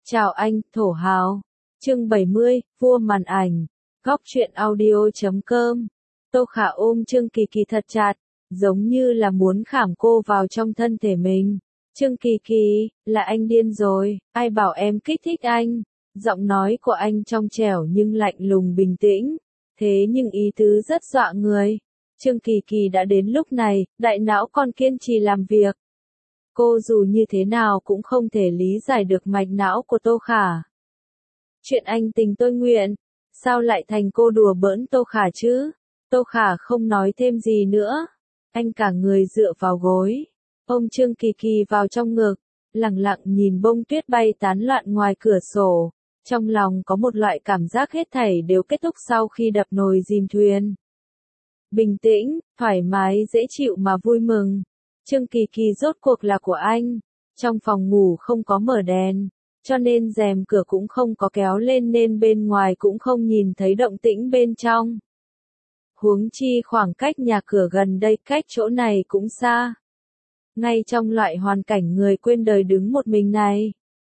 Chào anh, thổ hào. Chương 70, vua màn ảnh. Góc truyện audio.com. Tô Khả ôm Trương Kỳ Kỳ thật chặt, giống như là muốn khảm cô vào trong thân thể mình. Trương Kỳ Kỳ, là anh điên rồi, ai bảo em kích thích anh. Giọng nói của anh trong trẻo nhưng lạnh lùng bình tĩnh, thế nhưng ý tứ rất dọa người. Trương Kỳ Kỳ đã đến lúc này, đại não còn kiên trì làm việc. Cô dù như thế nào cũng không thể lý giải được mạch não của Tô Khả. Chuyện anh tình tôi nguyện, sao lại thành cô đùa bỡn Tô Khả chứ? Tô Khả không nói thêm gì nữa. Anh cả người dựa vào gối, ôm Trương Kỳ Kỳ vào trong ngực, lặng lặng nhìn bông tuyết bay tán loạn ngoài cửa sổ. Trong lòng có một loại cảm giác hết thảy đều kết thúc sau khi đập nồi dìm thuyền. Bình tĩnh, thoải mái, dễ chịu mà vui mừng. Trương Kỳ Kỳ rốt cuộc là của anh. Trong phòng ngủ không có mở đèn, cho nên rèm cửa cũng không có kéo lên nên bên ngoài cũng không nhìn thấy động tĩnh bên trong. Huống chi khoảng cách nhà cửa gần đây cách chỗ này cũng xa. Ngay trong loại hoàn cảnh người quên đời đứng một mình này.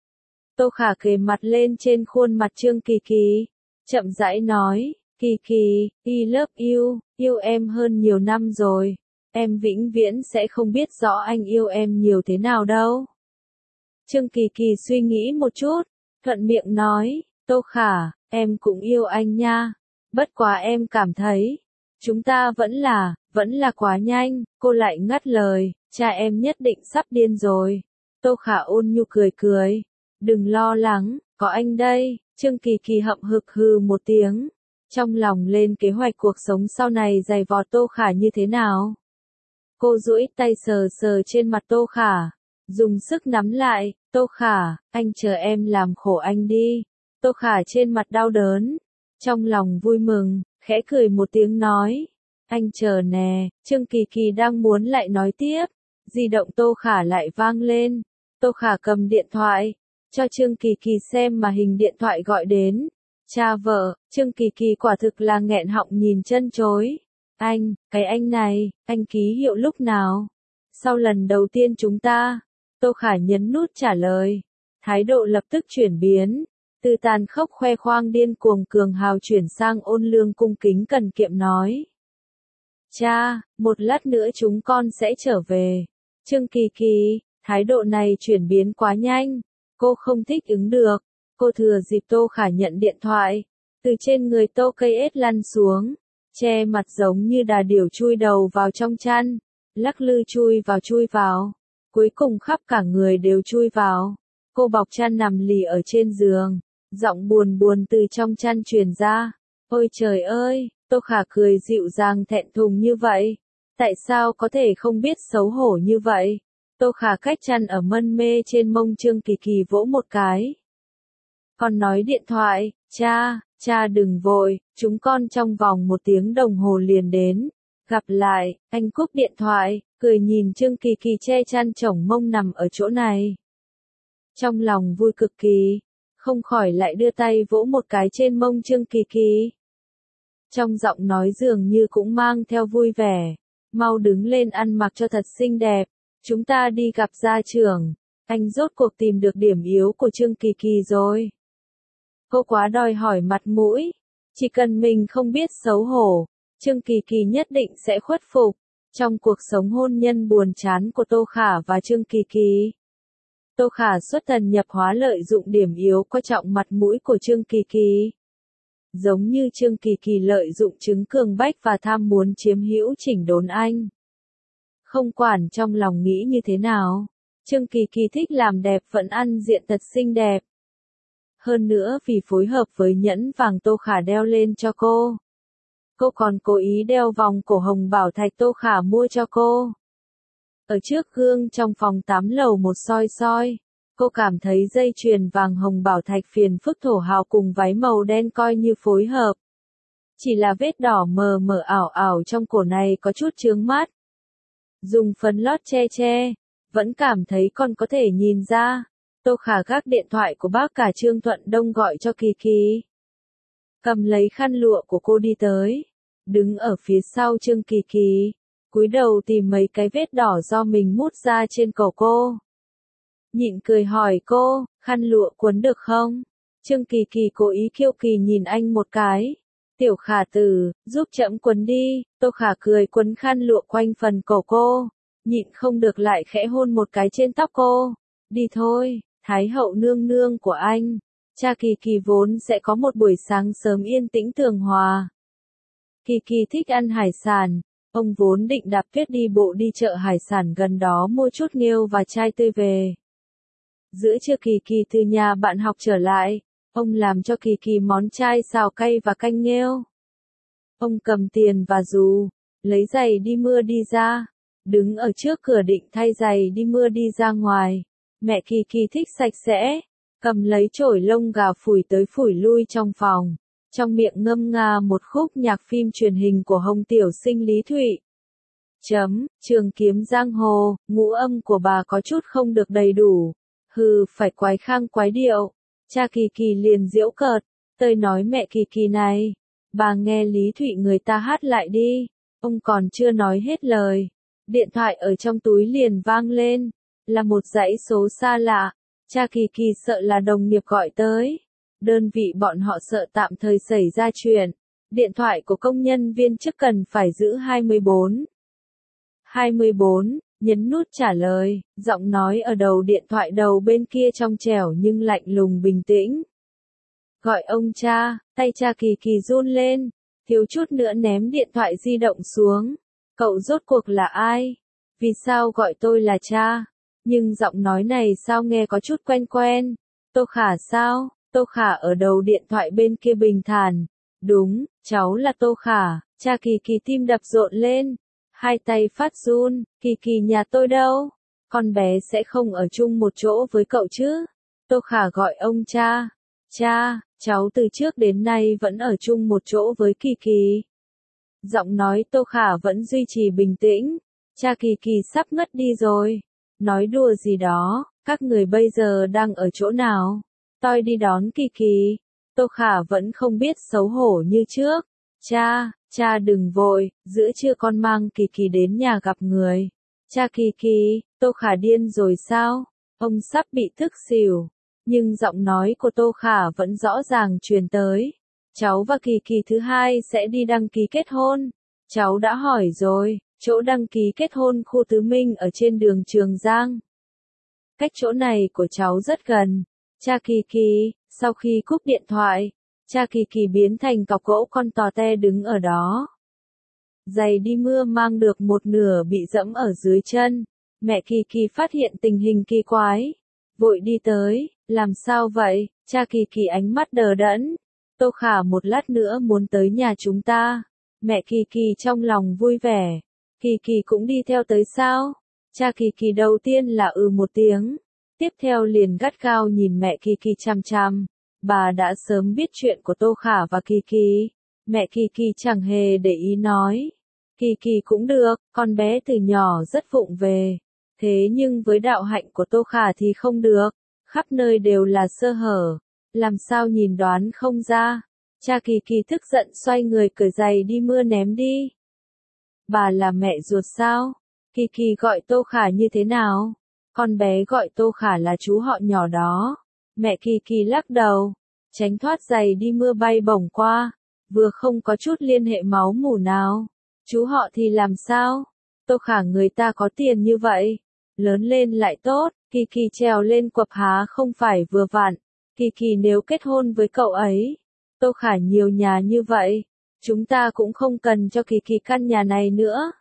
Tô Khả kề mặt lên trên khuôn mặt Trương Kỳ Kỳ, chậm rãi nói, Kỳ Kỳ, I love you, yêu em hơn nhiều năm rồi. Em vĩnh viễn sẽ không biết rõ anh yêu em nhiều thế nào đâu. Trương Kỳ Kỳ suy nghĩ một chút, thuận miệng nói, Tô Khả, em cũng yêu anh nha. Bất quá em cảm thấy, chúng ta vẫn là quá nhanh. Cô lại ngắt lời, cha em nhất định sắp điên rồi. Tô Khả ôn nhu cười cười, đừng lo lắng, có anh đây. Trương Kỳ Kỳ hậm hực hừ một tiếng, trong lòng lên kế hoạch cuộc sống sau này dày vò Tô Khả như thế nào. Cô duỗi tay sờ sờ trên mặt Tô Khả, dùng sức nắm lại, Tô Khả, anh chờ em làm khổ anh đi. Tô Khả trên mặt đau đớn, trong lòng vui mừng, khẽ cười một tiếng nói, anh chờ nè. Trương Kỳ Kỳ đang muốn lại nói tiếp, di động Tô Khả lại vang lên. Tô Khả cầm điện thoại, cho Trương Kỳ Kỳ xem mà hình điện thoại gọi đến. Cha vợ. Trương Kỳ Kỳ quả thực là nghẹn họng nhìn chân chối. Anh, cái anh này, anh ký hiệu lúc nào? Sau lần đầu tiên chúng ta. Tô Khả nhấn nút trả lời. Thái độ lập tức chuyển biến. Từ tàn khốc khoe khoang điên cuồng cường hào chuyển sang ôn lương cung kính cần kiệm nói. Cha, một lát nữa chúng con sẽ trở về. Trương Kỳ Kỳ, thái độ này chuyển biến quá nhanh. Cô không thích ứng được. Cô thừa dịp Tô Khả nhận điện thoại, từ trên người Tô Cây ết lăn xuống, che mặt giống như đà điểu chui đầu vào trong chăn, lắc lư chui vào, cuối cùng khắp cả người đều chui vào. Cô bọc chăn nằm lì ở trên giường, giọng buồn buồn từ trong chăn truyền ra. Ôi trời ơi, Tô Khả cười dịu dàng thẹn thùng như vậy. Tại sao có thể không biết xấu hổ như vậy? Tô Khả cách chăn ở mân mê trên mông Trương Kỳ Kỳ vỗ một cái. Con nói điện thoại, cha đừng vội, chúng con trong vòng 1 tiếng đồng hồ liền đến. Gặp lại. Anh cúp điện thoại, cười nhìn Trương Kỳ Kỳ che chăn chồng mông nằm ở chỗ này. Trong lòng vui cực kỳ, không khỏi lại đưa tay vỗ một cái trên mông Trương Kỳ Kỳ. Trong giọng nói dường như cũng mang theo vui vẻ, mau đứng lên ăn mặc cho thật xinh đẹp, chúng ta đi gặp gia trưởng. Anh rốt cuộc tìm được điểm yếu của Trương Kỳ Kỳ rồi. Cô quá đòi hỏi mặt mũi, chỉ cần mình không biết xấu hổ, Trương Kỳ Kỳ nhất định sẽ khuất phục. Trong cuộc sống hôn nhân buồn chán của Tô Khả và Trương Kỳ Kỳ, Tô Khả xuất thần nhập hóa lợi dụng điểm yếu coi trọng mặt mũi của Trương Kỳ Kỳ. Giống như Trương Kỳ Kỳ lợi dụng chứng cường bách và tham muốn chiếm hữu chỉnh đốn anh. Không quản trong lòng nghĩ như thế nào, Trương Kỳ Kỳ thích làm đẹp vẫn ăn diện thật xinh đẹp. Hơn nữa vì phối hợp với nhẫn vàng Tô Khả đeo lên cho cô. Cô còn cố ý đeo vòng cổ hồng bảo thạch Tô Khả mua cho cô. Ở trước gương trong phòng tắm lầu 1 soi, cô cảm thấy dây chuyền vàng hồng bảo thạch phiền phức thổ hào cùng váy màu đen coi như phối hợp. Chỉ là vết đỏ mờ mờ ảo ảo trong cổ này có chút chướng mắt. Dùng phấn lót che, vẫn cảm thấy còn có thể nhìn ra. Tô Khả gác điện thoại của bác cả Trương Thuận Đông gọi cho Kỳ Kỳ. Cầm lấy khăn lụa của cô đi tới, đứng ở phía sau Trương Kỳ Kỳ, cúi đầu tìm mấy cái vết đỏ do mình mút ra trên cổ cô. Nhịn cười hỏi cô, khăn lụa quấn được không? Trương Kỳ Kỳ cố ý kiêu kỳ nhìn anh một cái. Tiểu Khả tử, giúp trẫm quấn đi. Tô Khả cười quấn khăn lụa quanh phần cổ cô. Nhịn không được lại khẽ hôn một cái trên tóc cô. Đi thôi, Thái hậu nương nương của anh. Cha Kỳ Kỳ vốn sẽ có một buổi sáng sớm yên tĩnh tường hòa. Kỳ Kỳ thích ăn hải sản. Ông vốn định đạp tuyết đi bộ đi chợ hải sản gần đó mua chút nghêu và chai tươi về. Giữa trưa Kỳ Kỳ từ nhà bạn học trở lại, ông làm cho Kỳ Kỳ món chai xào cay và canh nghêu. Ông cầm tiền và dù, lấy giày đi mưa đi ra, đứng ở trước cửa định thay giày đi mưa đi ra ngoài. Mẹ Kỳ Kỳ thích sạch sẽ, cầm lấy chổi lông gà phủi tới phủi lui trong phòng, trong miệng ngâm nga một khúc nhạc phim truyền hình của Hồng Tiểu Sinh Lý Thụy. Trường kiếm giang hồ, ngũ âm của bà có chút không được đầy đủ. Hừ, phải quái khang quái điệu. Cha Kỳ Kỳ liền giễu cợt, tơi nói mẹ Kỳ Kỳ này, bà nghe Lý Thụy người ta hát lại đi. Ông còn chưa nói hết lời, điện thoại ở trong túi liền vang lên, là một dãy số xa lạ. Cha Kỳ Kỳ sợ là đồng nghiệp gọi tới, đơn vị bọn họ sợ tạm thời xảy ra chuyện, điện thoại của công nhân viên chức cần phải giữ 24. Nhấn nút trả lời, giọng nói ở đầu điện thoại đầu bên kia trong trẻo nhưng lạnh lùng bình tĩnh. Gọi ông cha, tay cha Kỳ Kỳ run lên, thiếu chút nữa ném điện thoại di động xuống. Cậu rốt cuộc là ai? Vì sao gọi tôi là cha? Nhưng giọng nói này sao nghe có chút quen quen? Tô Khả sao? Tô Khả ở đầu điện thoại bên kia bình thản. Đúng, cháu là Tô Khả. Cha Kỳ Kỳ tim đập rộn lên. Hai tay phát run, Kỳ Kỳ nhà tôi đâu? Con bé sẽ không ở chung một chỗ với cậu chứ? Tô Khả gọi ông cha. Cha, cháu từ trước đến nay vẫn ở chung một chỗ với Kỳ Kỳ. Giọng nói Tô Khả vẫn duy trì bình tĩnh. Cha Kỳ Kỳ sắp ngất đi rồi. Nói đùa gì đó, các người bây giờ đang ở chỗ nào? Tôi đi đón Kỳ Kỳ. Tô Khả vẫn không biết xấu hổ như trước. Cha đừng vội, giữa trưa con mang Kỳ Kỳ đến nhà gặp người. Cha Kỳ Kỳ, Tô Khả điên rồi sao? Ông sắp bị thức xỉu. Nhưng giọng nói của Tô Khả vẫn rõ ràng truyền tới. Cháu và Kỳ Kỳ thứ hai sẽ đi đăng ký kết hôn. Cháu đã hỏi rồi, chỗ đăng ký kết hôn khu Tứ Minh ở trên đường Trường Giang. Cách chỗ này của cháu rất gần. Cha Kỳ Kỳ, sau khi cúp điện thoại, cha Kỳ Kỳ biến thành cọc gỗ con tò te đứng ở đó. Giày đi mưa mang được một nửa bị dẫm ở dưới chân. Mẹ Kỳ Kỳ phát hiện tình hình kỳ quái. Vội đi tới, làm sao vậy? Cha Kỳ Kỳ ánh mắt đờ đẫn. Tô Khả một lát nữa muốn tới nhà chúng ta. Mẹ Kỳ Kỳ trong lòng vui vẻ. Kỳ Kỳ cũng đi theo tới sao? Cha Kỳ Kỳ đầu tiên là một tiếng. Tiếp theo liền gắt gao nhìn mẹ Kỳ Kỳ chằm chằm. Bà đã sớm biết chuyện của Tô Khả và Kỳ Kỳ. Mẹ Kỳ Kỳ chẳng hề để ý nói. Kỳ Kỳ cũng được, con bé từ nhỏ rất vụng về. Thế nhưng với đạo hạnh của Tô Khả thì không được. Khắp nơi đều là sơ hở. Làm sao nhìn đoán không ra. Cha Kỳ Kỳ tức giận xoay người cởi giày đi mưa ném đi. Bà là mẹ ruột sao? Kỳ Kỳ gọi Tô Khả như thế nào? Con bé gọi Tô Khả là chú họ nhỏ đó. Mẹ Kỳ Kỳ lắc đầu, tránh thoát giày đi mưa bay bổng qua. Vừa không có chút liên hệ máu mủ nào. Chú họ thì làm sao? Tô Khả người ta có tiền như vậy. Lớn lên lại tốt, Kỳ Kỳ trèo lên quập há không phải vừa vặn. Kỳ Kỳ nếu kết hôn với cậu ấy, Tô Khả nhiều nhà như vậy, chúng ta cũng không cần cho Kỳ Kỳ căn nhà này nữa.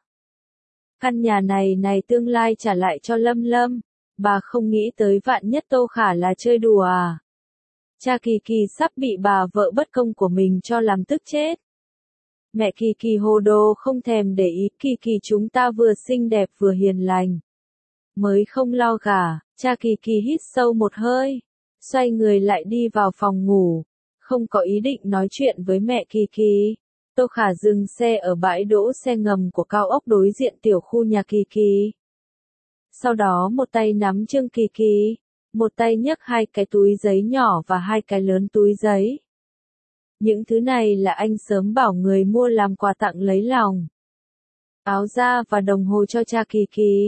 Căn nhà này tương lai trả lại cho Lâm Lâm, bà không nghĩ tới vạn nhất Tô Khả là chơi đùa à. Cha Kỳ Kỳ sắp bị bà vợ bất công của mình cho làm tức chết. Mẹ Kỳ Kỳ hồ đồ không thèm để ý, Kỳ Kỳ chúng ta vừa xinh đẹp vừa hiền lành. Mới không lo gả. Cha Kỳ Kỳ hít sâu một hơi, xoay người lại đi vào phòng ngủ, không có ý định nói chuyện với mẹ Kỳ Kỳ. Tô Khả dừng xe ở bãi đỗ xe ngầm của cao ốc đối diện tiểu khu nhà Kỳ Kỳ. Sau đó một tay nắm Trương Kỳ Kỳ, một tay nhấc hai cái túi giấy nhỏ và hai cái lớn túi giấy. Những thứ này là anh sớm bảo người mua làm quà tặng lấy lòng. Áo da và đồng hồ cho cha Kỳ Kỳ.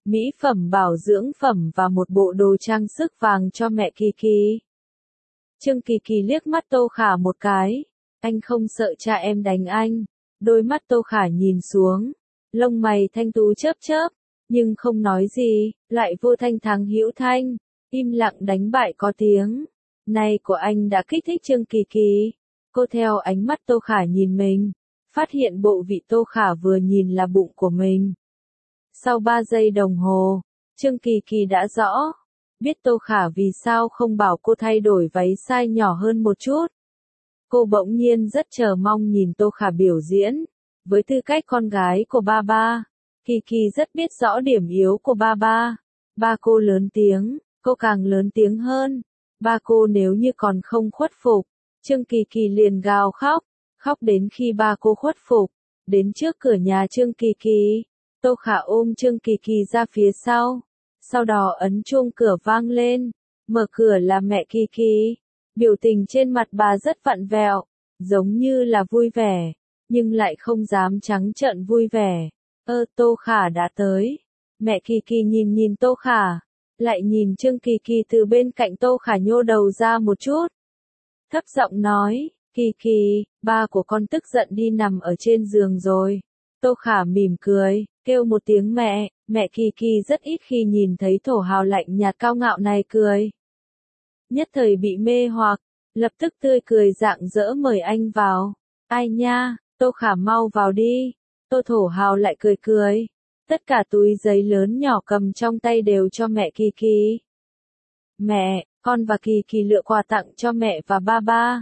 mỹ phẩm bảo dưỡng phẩm và một bộ đồ trang sức vàng cho mẹ Kỳ Kỳ. Trương Kỳ Kỳ liếc mắt Tô Khả một cái. Anh không sợ cha em đánh anh. Đôi mắt Tô Khả nhìn xuống. Lông mày thanh tú chớp chớp. Nhưng không nói gì, lại vô thanh thắng hữu thanh. Im lặng đánh bại có tiếng. Này của anh đã kích thích Trương Kỳ Kỳ. Cô theo ánh mắt Tô Khả nhìn mình. Phát hiện bộ vị Tô Khả vừa nhìn là bụng của mình. Sau 3 giây đồng hồ, Trương Kỳ Kỳ đã rõ. Biết Tô Khả vì sao không bảo cô thay đổi váy size nhỏ hơn một chút. Cô bỗng nhiên rất chờ mong nhìn Tô Khả biểu diễn. Với tư cách con gái của ba ba, Kỳ Kỳ rất biết rõ điểm yếu của ba ba. Ba cô lớn tiếng, cô càng lớn tiếng hơn. Ba cô nếu như còn không khuất phục, Trương Kỳ Kỳ liền gào khóc. Khóc đến khi ba cô khuất phục. Đến trước cửa nhà Trương Kỳ Kỳ, Tô Khả ôm Trương Kỳ Kỳ ra phía sau. Sau đó ấn chuông cửa vang lên. Mở cửa là mẹ Kỳ Kỳ. Biểu tình trên mặt bà rất vặn vẹo, giống như là vui vẻ, nhưng lại không dám trắng trợn vui vẻ. Tô Khả đã tới. Mẹ Kỳ Kỳ nhìn Tô Khả, lại nhìn Trương Kỳ Kỳ từ bên cạnh Tô Khả nhô đầu ra một chút. Thấp giọng nói, Kỳ Kỳ, ba của con tức giận đi nằm ở trên giường rồi. Tô Khả mỉm cười, kêu một tiếng mẹ. Mẹ Kỳ Kỳ rất ít khi nhìn thấy thổ hào lạnh nhạt cao ngạo này cười. Nhất thời bị mê hoặc, lập tức tươi cười rạng rỡ mời anh vào. Ai nha, Tô Khả mau vào đi. Tô thổ hào lại cười cười. Tất cả túi giấy lớn nhỏ cầm trong tay đều cho mẹ Kỳ Kỳ. Mẹ, con và Kỳ Kỳ lựa quà tặng cho mẹ và ba ba.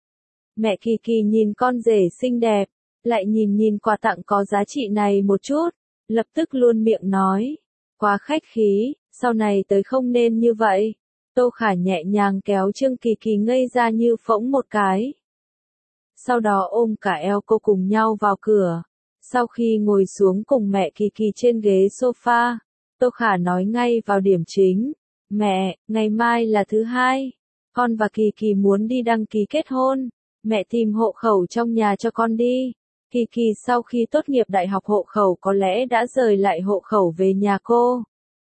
Mẹ Kỳ Kỳ nhìn con rể xinh đẹp, lại nhìn quà tặng có giá trị này một chút, lập tức luôn miệng nói. Quá khách khí, sau này tới không nên như vậy. Tô Khả nhẹ nhàng kéo Trương Kỳ Kỳ ngây ra như phỗng một cái. Sau đó ôm cả eo cô cùng nhau vào cửa. Sau khi ngồi xuống cùng mẹ Kỳ Kỳ trên ghế sofa, Tô Khả nói ngay vào điểm chính. Mẹ, ngày mai là thứ hai. Con và Kỳ Kỳ muốn đi đăng ký kết hôn. Mẹ tìm hộ khẩu trong nhà cho con đi. Kỳ Kỳ sau khi tốt nghiệp đại học hộ khẩu có lẽ đã rời lại hộ khẩu về nhà cô.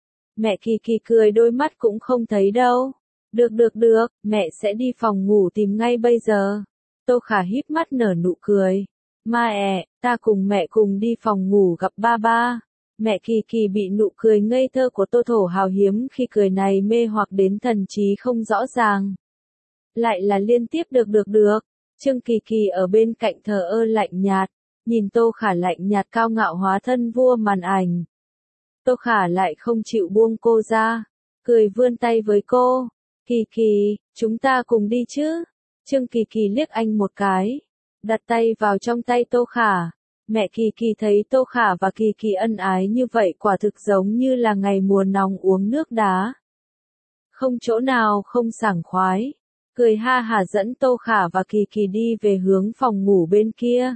Mẹ Kỳ Kỳ cười đôi mắt cũng không thấy đâu. Được, mẹ sẽ đi phòng ngủ tìm ngay bây giờ. Tô Khả híp mắt nở nụ cười. Mẹ, ta cùng mẹ cùng đi phòng ngủ gặp ba ba. Mẹ Kỳ Kỳ bị nụ cười ngây thơ của Tô thổ hào hiếm khi cười này mê hoặc đến thần trí không rõ ràng. Lại là liên tiếp được. Trương Kỳ Kỳ ở bên cạnh thờ ơ lạnh nhạt, nhìn Tô Khả lạnh nhạt cao ngạo hóa thân vua màn ảnh. Tô Khả lại không chịu buông cô ra, cười vươn tay với cô. Kỳ Kỳ, chúng ta cùng đi chứ? Trương Kỳ Kỳ liếc anh một cái, đặt tay vào trong tay Tô Khả. Mẹ Kỳ Kỳ thấy Tô Khả và Kỳ Kỳ ân ái như vậy quả thực giống như là ngày mùa nóng uống nước đá. Không chỗ nào không sảng khoái. Cười ha hả dẫn Tô Khả và Kỳ Kỳ đi về hướng phòng ngủ bên kia.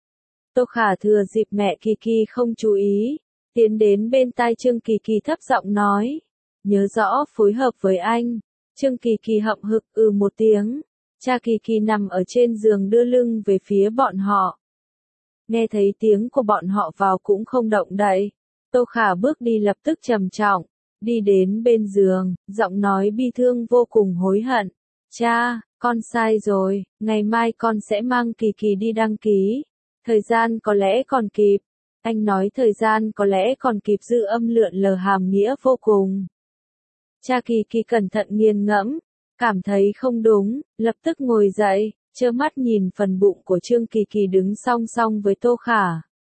Tô Khả thừa dịp mẹ Kỳ Kỳ không chú ý, tiến đến bên tai Trương Kỳ Kỳ thấp giọng nói. Nhớ rõ phối hợp với anh. Trương Kỳ Kỳ hậm hực một tiếng. Cha Kỳ Kỳ nằm ở trên giường đưa lưng về phía bọn họ. Nghe thấy tiếng của bọn họ vào cũng không động đậy. Tô Khả bước đi lập tức trầm trọng, đi đến bên giường, giọng nói bi thương vô cùng hối hận. Cha, con sai rồi, ngày mai con sẽ mang Kỳ Kỳ đi đăng ký. Thời gian có lẽ còn kịp. Anh nói thời gian có lẽ còn kịp dư âm lượn lờ hàm nghĩa vô cùng. Cha Kỳ Kỳ cẩn thận nghiền ngẫm, cảm thấy không đúng, lập tức ngồi dậy, trơ mắt nhìn phần bụng của Trương Kỳ Kỳ đứng song song với Tô Khả.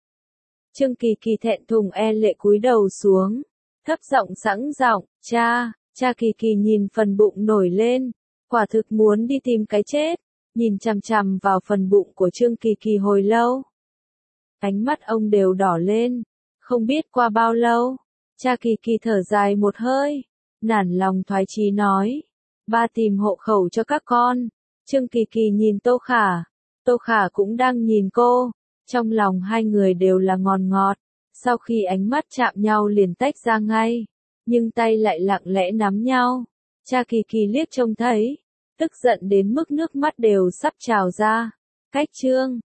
Trương Kỳ Kỳ thẹn thùng lệ cúi đầu xuống, thấp giọng sẵn giọng, cha Kỳ Kỳ nhìn phần bụng nổi lên, quả thực muốn đi tìm cái chết, nhìn chằm chằm vào phần bụng của Trương Kỳ Kỳ hồi lâu. Ánh mắt ông đều đỏ lên, không biết qua bao lâu, cha Kỳ Kỳ thở dài một hơi, nản lòng thoái chí nói, ba tìm hộ khẩu cho các con. Trương Kỳ Kỳ nhìn Tô Khả cũng đang nhìn cô, trong lòng hai người đều là ngọt ngọt, sau khi ánh mắt chạm nhau liền tách ra ngay, nhưng tay lại lặng lẽ nắm nhau. Cha Kỳ Kỳ liếc trông thấy, tức giận đến mức nước mắt đều sắp trào ra. Cách chương